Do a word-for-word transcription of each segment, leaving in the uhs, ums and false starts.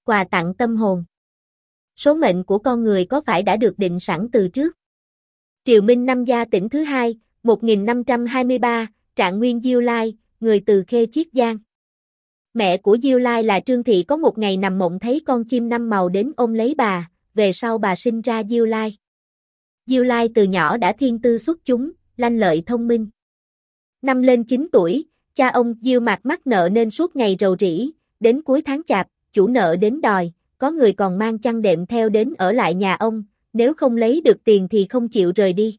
quà tặng tâm hồn. Số mệnh của con người có phải đã được định sẵn từ trước? Triều Minh năm Gia tỉnh thứ hai, một nghìn năm trăm hai mươi ba, Trạng Nguyên Diêu Lai, người từ Khê Chiết Giang. Mẹ của Diêu Lai là Trương Thị có một ngày nằm mộng thấy con chim năm màu đến ôm lấy bà, về sau bà sinh ra Diêu Lai. Diêu Lai từ nhỏ đã thiên tư xuất chúng, lanh lợi thông minh. Năm lên chín tuổi, cha ông Diêu Mạc mắc nợ nên suốt ngày rầu rĩ, đến cuối tháng Chạp, chủ nợ đến đòi, có người còn mang chăn đệm theo đến ở lại nhà ông, nếu không lấy được tiền thì không chịu rời đi.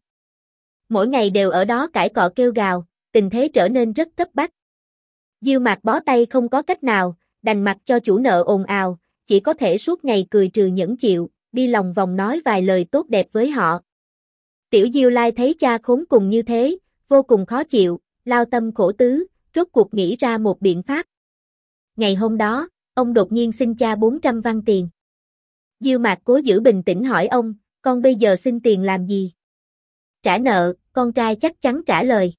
Mỗi ngày đều ở đó cãi cọ kêu gào, tình thế trở nên rất cấp bách. Diêu Mạc bó tay không có cách nào, đành mặc cho chủ nợ ồn ào, chỉ có thể suốt ngày cười trừ nhẫn chịu, đi lòng vòng nói vài lời tốt đẹp với họ. Tiểu Diêu Lai thấy cha khốn cùng như thế, vô cùng khó chịu, lao tâm khổ tứ, rốt cuộc nghĩ ra một biện pháp. Ngày hôm đó, ông đột nhiên xin cha bốn trăm văn tiền. Diêu Mạc cố giữ bình tĩnh hỏi ông, con bây giờ xin tiền làm gì? Trả nợ, con trai chắc chắn trả lời.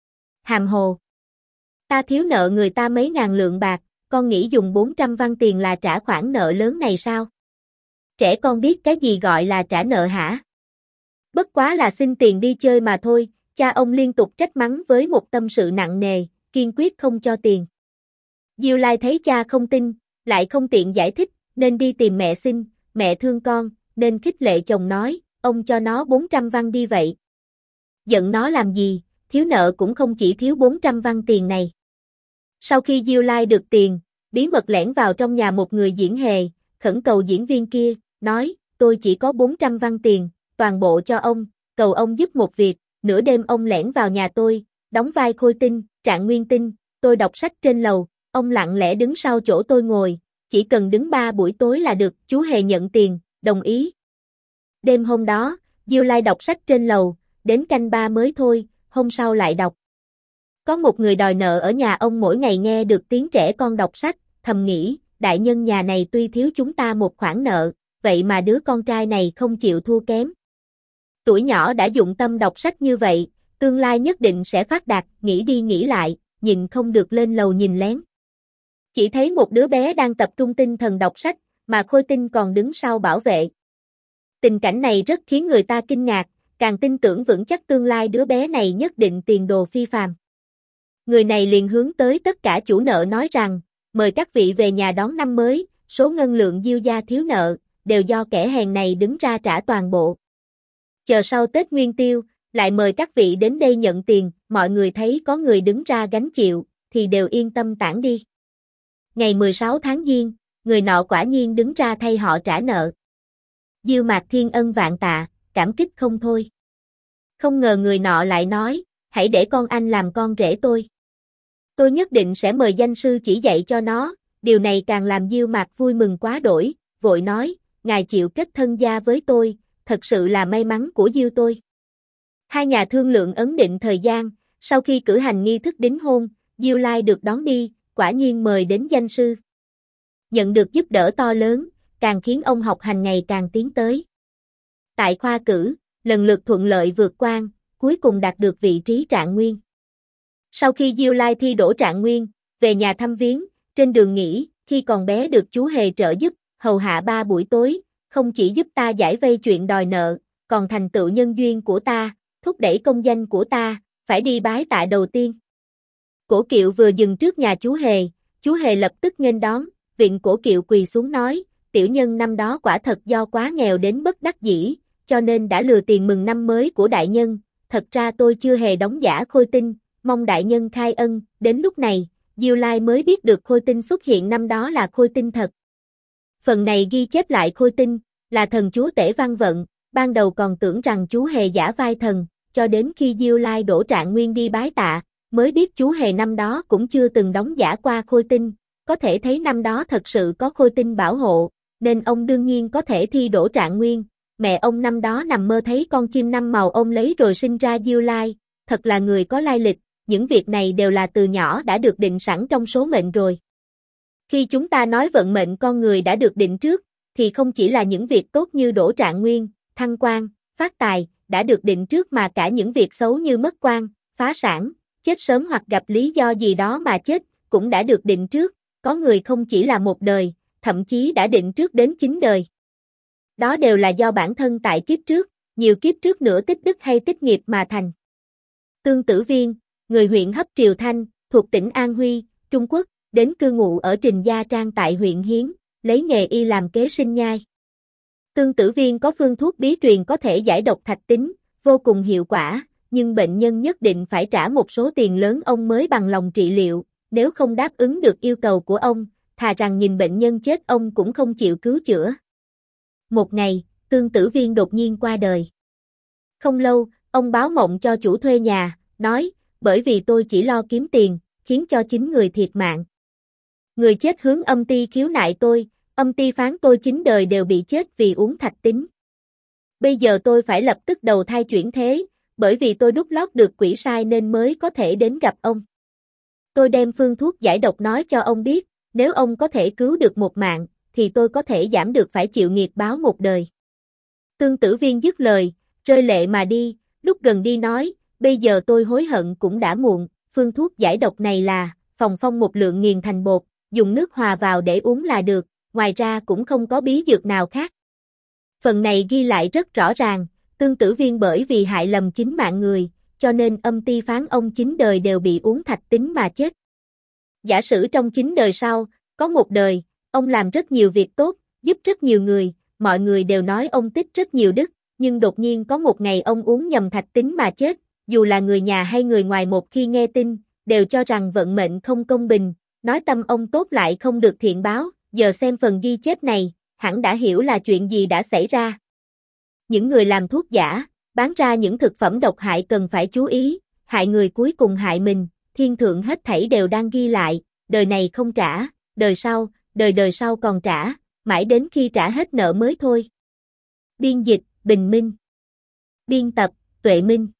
Hàm hồ. Ta thiếu nợ người ta mấy ngàn lượng bạc, con nghĩ dùng bốn trăm văn tiền là trả khoản nợ lớn này sao? Trẻ con biết cái gì gọi là trả nợ hả? Bất quá là xin tiền đi chơi mà thôi, cha ông liên tục trách mắng với một tâm sự nặng nề, kiên quyết không cho tiền. Diêu Lai thấy cha không tin, lại không tiện giải thích, nên đi tìm mẹ xin, mẹ thương con, nên khích lệ chồng nói, ông cho nó bốn trăm văn đi vậy. Giận nó làm gì, thiếu nợ cũng không chỉ thiếu bốn trăm văn tiền này. Sau khi Diêu Lai được tiền, bí mật lẻn vào trong nhà một người diễn hề, khẩn cầu diễn viên kia, nói, tôi chỉ có bốn trăm văn tiền, toàn bộ cho ông, cầu ông giúp một việc, nửa đêm ông lẻn vào nhà tôi, đóng vai Khôi Tinh, Trạng Nguyên Tinh, tôi đọc sách trên lầu, ông lặng lẽ đứng sau chỗ tôi ngồi, chỉ cần đứng ba buổi tối là được, chú Hề nhận tiền, đồng ý. Đêm hôm đó, Diêu Lai đọc sách trên lầu, đến canh ba mới thôi, hôm sau lại đọc. Có một người đòi nợ ở nhà ông mỗi ngày nghe được tiếng trẻ con đọc sách, thầm nghĩ, đại nhân nhà này tuy thiếu chúng ta một khoản nợ, vậy mà đứa con trai này không chịu thua kém. Tuổi nhỏ đã dụng tâm đọc sách như vậy, tương lai nhất định sẽ phát đạt, nghĩ đi nghĩ lại, nhìn không được lên lầu nhìn lén. Chỉ thấy một đứa bé đang tập trung tinh thần đọc sách, mà Khôi Tinh còn đứng sau bảo vệ. Tình cảnh này rất khiến người ta kinh ngạc, càng tin tưởng vững chắc tương lai đứa bé này nhất định tiền đồ phi phàm. Người này liền hướng tới tất cả chủ nợ nói rằng, mời các vị về nhà đón năm mới, số ngân lượng Diêu gia thiếu nợ, đều do kẻ hèn này đứng ra trả toàn bộ. Chờ sau Tết Nguyên Tiêu, lại mời các vị đến đây nhận tiền, mọi người thấy có người đứng ra gánh chịu, thì đều yên tâm tản đi. Ngày mười sáu tháng Giêng, người nọ quả nhiên đứng ra thay họ trả nợ. Diêu Mạc thiên ân vạn tạ, cảm kích không thôi. Không ngờ người nọ lại nói, hãy để con anh làm con rể tôi. Tôi nhất định sẽ mời danh sư chỉ dạy cho nó, điều này càng làm Diêu Mạc vui mừng quá đổi, vội nói, ngài chịu kết thân gia với tôi, thật sự là may mắn của Diêu tôi. Hai nhà thương lượng ấn định thời gian, sau khi cử hành nghi thức đính hôn, Diêu Lai được đón đi, quả nhiên mời đến danh sư. Nhận được giúp đỡ to lớn, càng khiến ông học hành ngày càng tiến tới. Tại khoa cử, lần lượt thuận lợi vượt quan, cuối cùng đạt được vị trí trạng nguyên. Sau khi Diêu Lai thi đỗ trạng nguyên, về nhà thăm viếng, trên đường nghỉ, khi còn bé được chú Hề trợ giúp, hầu hạ ba buổi tối, không chỉ giúp ta giải vây chuyện đòi nợ, còn thành tựu nhân duyên của ta, thúc đẩy công danh của ta, phải đi bái tạ đầu tiên. Cổ Kiệu vừa dừng trước nhà chú Hề, chú Hề lập tức nghênh đón, viện Cổ Kiệu quỳ xuống nói, tiểu nhân năm đó quả thật do quá nghèo đến bất đắc dĩ, cho nên đã lừa tiền mừng năm mới của đại nhân, thật ra tôi chưa hề đóng giả Khôi Tinh, mong đại nhân khai ân. Đến lúc này, Diêu Lai mới biết được Khôi Tinh xuất hiện năm đó là Khôi Tinh thật. Phần này ghi chép lại Khôi Tinh, là thần chúa Tể Văn Vận, ban đầu còn tưởng rằng chú Hề giả vai thần, cho đến khi Diêu Lai đỗ trạng nguyên đi bái tạ, mới biết chú Hề năm đó cũng chưa từng đóng giả qua Khôi Tinh, có thể thấy năm đó thật sự có Khôi Tinh bảo hộ, nên ông đương nhiên có thể thi đỗ trạng nguyên. Mẹ ông năm đó nằm mơ thấy con chim năm màu ông lấy rồi sinh ra Diêu Lai, thật là người có lai lịch, những việc này đều là từ nhỏ đã được định sẵn trong số mệnh rồi. Khi chúng ta nói vận mệnh con người đã được định trước, thì không chỉ là những việc tốt như đỗ trạng nguyên, thăng quan, phát tài, đã được định trước mà cả những việc xấu như mất quan, phá sản, chết sớm hoặc gặp lý do gì đó mà chết, cũng đã được định trước. Có người không chỉ là một đời, thậm chí đã định trước đến chín đời. Đó đều là do bản thân tại kiếp trước, nhiều kiếp trước nữa tích đức hay tích nghiệp mà thành. Tương Tử Viên, người huyện Hấp Triều Thanh, thuộc tỉnh An Huy, Trung Quốc, đến cư ngụ ở Trình Gia Trang tại huyện Hiến, lấy nghề y làm kế sinh nhai. Tương Tử Viên có phương thuốc bí truyền có thể giải độc thạch tín, vô cùng hiệu quả, nhưng bệnh nhân nhất định phải trả một số tiền lớn ông mới bằng lòng trị liệu, nếu không đáp ứng được yêu cầu của ông, thà rằng nhìn bệnh nhân chết ông cũng không chịu cứu chữa. Một ngày, Tương Tử Viên đột nhiên qua đời. Không lâu, ông báo mộng cho chủ thuê nhà, nói, bởi vì tôi chỉ lo kiếm tiền, khiến cho chín người thiệt mạng. Người chết hướng âm ty khiếu nại tôi, âm ty phán tôi chín đời đều bị chết vì uống thạch tín. Bây giờ tôi phải lập tức đầu thai chuyển thế, bởi vì tôi đúc lót được quỷ sai nên mới có thể đến gặp ông. Tôi đem phương thuốc giải độc nói cho ông biết, nếu ông có thể cứu được một mạng, thì tôi có thể giảm được phải chịu nghiệt báo một đời. Tương Tử Viên dứt lời, rơi lệ mà đi, lúc gần đi nói, bây giờ tôi hối hận cũng đã muộn, phương thuốc giải độc này là, phòng phong một lượng nghiền thành bột, dùng nước hòa vào để uống là được, ngoài ra cũng không có bí dược nào khác. Phần này ghi lại rất rõ ràng, Tương Tử Viên bởi vì hại lầm chín mạng người, cho nên âm ty phán ông chín đời đều bị uống thạch tín mà chết. Giả sử trong chín đời sau, có một đời, ông làm rất nhiều việc tốt, giúp rất nhiều người, mọi người đều nói ông tích rất nhiều đức, nhưng đột nhiên có một ngày ông uống nhầm thạch tín mà chết, dù là người nhà hay người ngoài một khi nghe tin, đều cho rằng vận mệnh không công bình, nói tâm ông tốt lại không được thiện báo, giờ xem phần ghi chép này, hẳn đã hiểu là chuyện gì đã xảy ra. Những người làm thuốc giả, bán ra những thực phẩm độc hại cần phải chú ý, hại người cuối cùng hại mình, thiên thượng hết thảy đều đang ghi lại, đời này không trả, đời sau, đời đời sau còn trả, mãi đến khi trả hết nợ mới thôi. Biên dịch, Bình Minh. Biên tập, Tuệ Minh.